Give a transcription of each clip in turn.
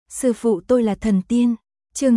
Sư phụ tôi là thần tiên. Chương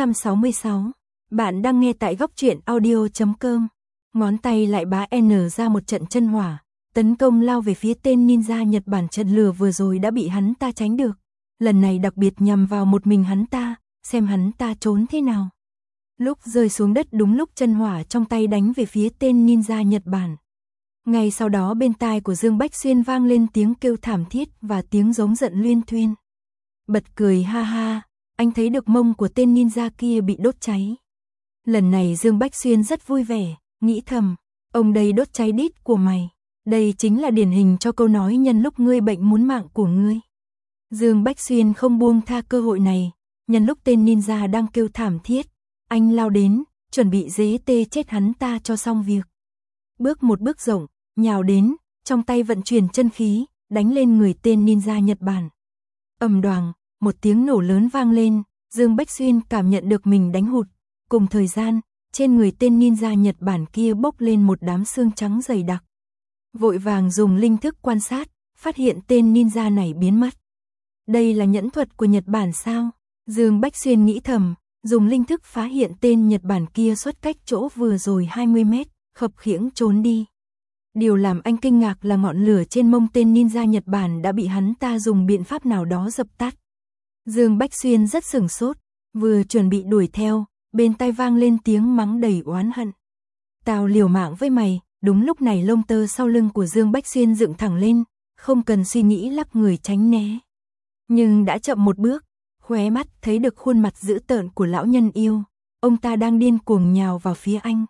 666. Bạn đang nghe tại góc truyện audio.com. Ngón tay lại bá N ra một trận chân hỏa, tấn công lao về phía tên ninja Nhật Bản. Trận lửa vừa rồi đã bị hắn ta tránh được, lần này đặc biệt nhằm vào một mình hắn ta, xem hắn ta trốn thế nào. Lúc rơi xuống đất đúng lúc chân hỏa trong tay đánh về phía tên ninja Nhật Bản. Ngay sau đó bên tai của Dương Bách Xuyên vang lên tiếng kêu thảm thiết và tiếng giống giận luyên thuyên. Bật cười ha ha, anh thấy được mông của tên ninja kia bị đốt cháy. Lần này Dương Bách Xuyên rất vui vẻ, nghĩ thầm, ông đây đốt cháy đít của mày. Đây chính là điển hình cho câu nói nhân lúc ngươi bệnh muốn mạng của ngươi. Dương Bách Xuyên không buông tha cơ hội này, nhân lúc tên ninja đang kêu thảm thiết, anh lao đến, chuẩn bị dế tê chết hắn ta cho xong việc. Bước một bước rộng, nhào đến, trong tay vận chuyển chân khí, đánh lên người tên ninja Nhật Bản. Ầm đoàng, một tiếng nổ lớn vang lên, Dương Bách Xuyên cảm nhận được mình đánh hụt. Cùng thời gian, trên người tên ninja Nhật Bản kia bốc lên một đám xương trắng dày đặc. Vội vàng dùng linh thức quan sát, phát hiện tên ninja này biến mất. Đây là nhẫn thuật của Nhật Bản sao? Dương Bách Xuyên nghĩ thầm, dùng linh thức phá hiện tên Nhật Bản kia xuất cách chỗ vừa rồi 20 mét, khập khiễng trốn đi. Điều làm anh kinh ngạc là ngọn lửa trên mông tên ninja Nhật Bản đã bị hắn ta dùng biện pháp nào đó dập tắt. Dương Bách Xuyên rất sửng sốt, vừa chuẩn bị đuổi theo, bên tai vang lên tiếng mắng đầy oán hận. Tao liều mạng với mày. Đúng lúc này lông tơ sau lưng của Dương Bách Xuyên dựng thẳng lên, không cần suy nghĩ lắc người tránh né. Nhưng đã chậm một bước, khóe mắt thấy được khuôn mặt dữ tợn của lão nhân yêu, ông ta đang điên cuồng nhào vào phía anh.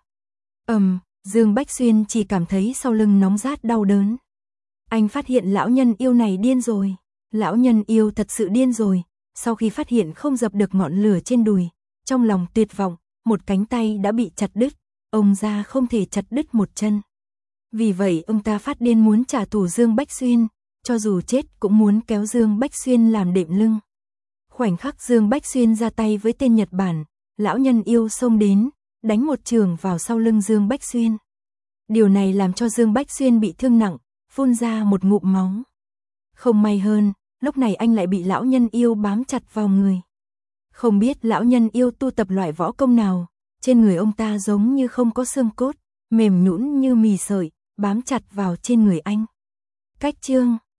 Dương Bách Xuyên chỉ cảm thấy sau lưng nóng rát đau đớn. Anh phát hiện lão nhân yêu này điên rồi, lão nhân yêu thật sự điên rồi, sau khi phát hiện không dập được ngọn lửa trên đùi, trong lòng tuyệt vọng, một cánh tay đã bị chặt đứt. Ông già không thể chặt đứt một chân. Vì vậy ông ta phát điên muốn trả thù Dương Bách Xuyên, cho dù chết cũng muốn kéo Dương Bách Xuyên làm đệm lưng. Khoảnh khắc Dương Bách Xuyên ra tay với tên Nhật Bản, lão nhân yêu xông đến, đánh một chưởng vào sau lưng Dương Bách Xuyên. Điều này làm cho Dương Bách Xuyên bị thương nặng, phun ra một ngụm máu. Không may hơn, lúc này anh lại bị lão nhân yêu bám chặt vào người. Không biết lão nhân yêu tu tập loại võ công nào, trên người ông ta giống như không có xương cốt, mềm nhũn như mì sợi, bám chặt vào trên người anh. Cách chương